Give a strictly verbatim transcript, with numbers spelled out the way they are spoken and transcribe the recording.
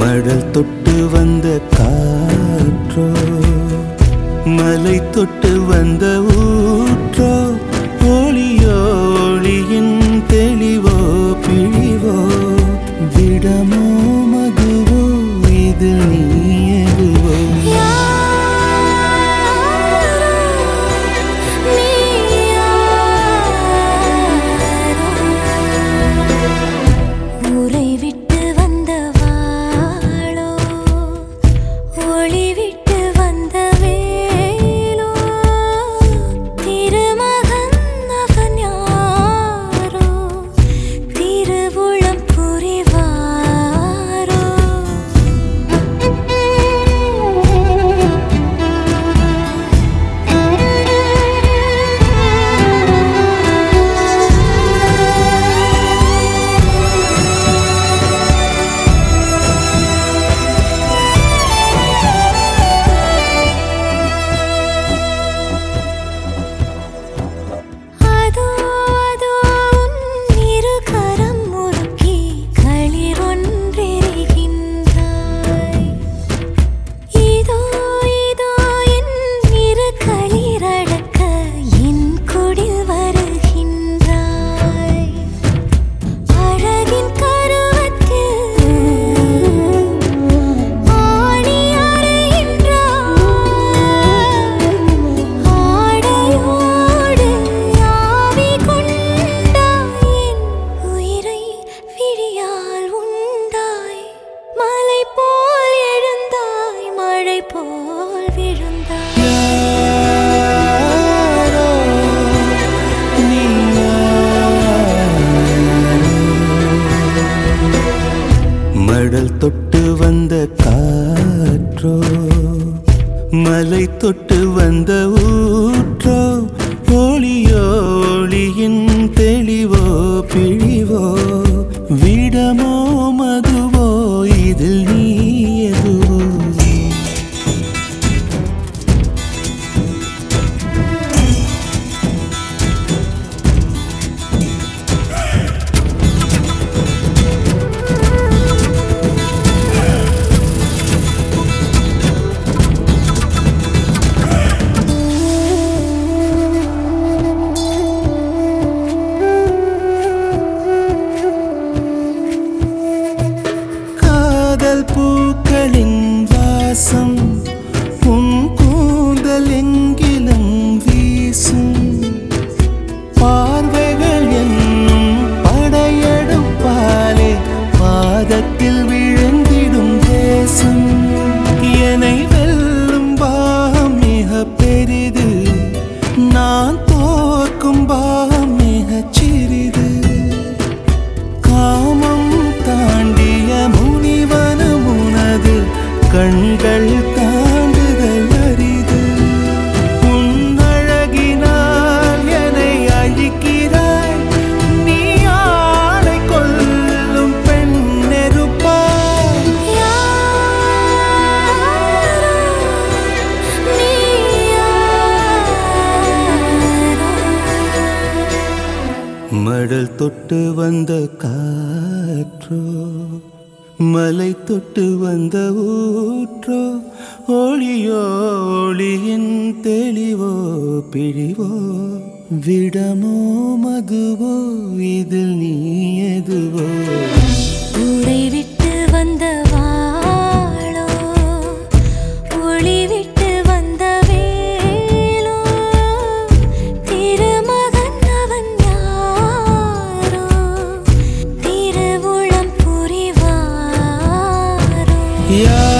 மடல் தொட்டு வந்த காற்றோ, மலை தொட்டு வந்த ஊற்றோ, ஒளியோ ஒளியின் தெளிவோ பிழிவோ, விடமோ மதுவோ, இது நீ எதுவோ. மடல் தொட்டு வந்த காற்றோ, மலை தொட்டு வந்த ஊற்றோ, ஒளியோ ஒளியின் தெளிவோ பிழிவோ, விடமோ மதுவோ, இதில் நீ எதுவோ. பூக்களின் வாசம் உன் கூந்தல் எங்கிலும் வீசும், பார்வைகள் என்னும் படையெடுப்பாலே பாதத்தில் விழுந்திடும் தேசம். என்னை வெல்லும் பாகம் மிக பெரிது, நான் தோற்கும் பாகம் மிகச் சிறிது. காமம் தாண்டிய முனிவனும் உனது கண்கள் தாண்டுதல் அரிது. உன் அழகினால் என்னை அழிக்கிறாய், நீ ஆளை கொல்லும் பெண் நெருப்பாய். மடல் தொட்டு வந்த காற்றோ, மலை தொட்டு வந்த ஊற்றோ, ஒளியோ ஒளியின் தெளிவோ பிழிவோ, விடமோ மதுவோ, இதில் நீ எதுவோ. ஊரை விட்டு வந்த வாளோ, ஒளி விட்டு வந்த வேலோ, திருமகன் அவன் யாரோ, திருவுளம் புரிவாரோ.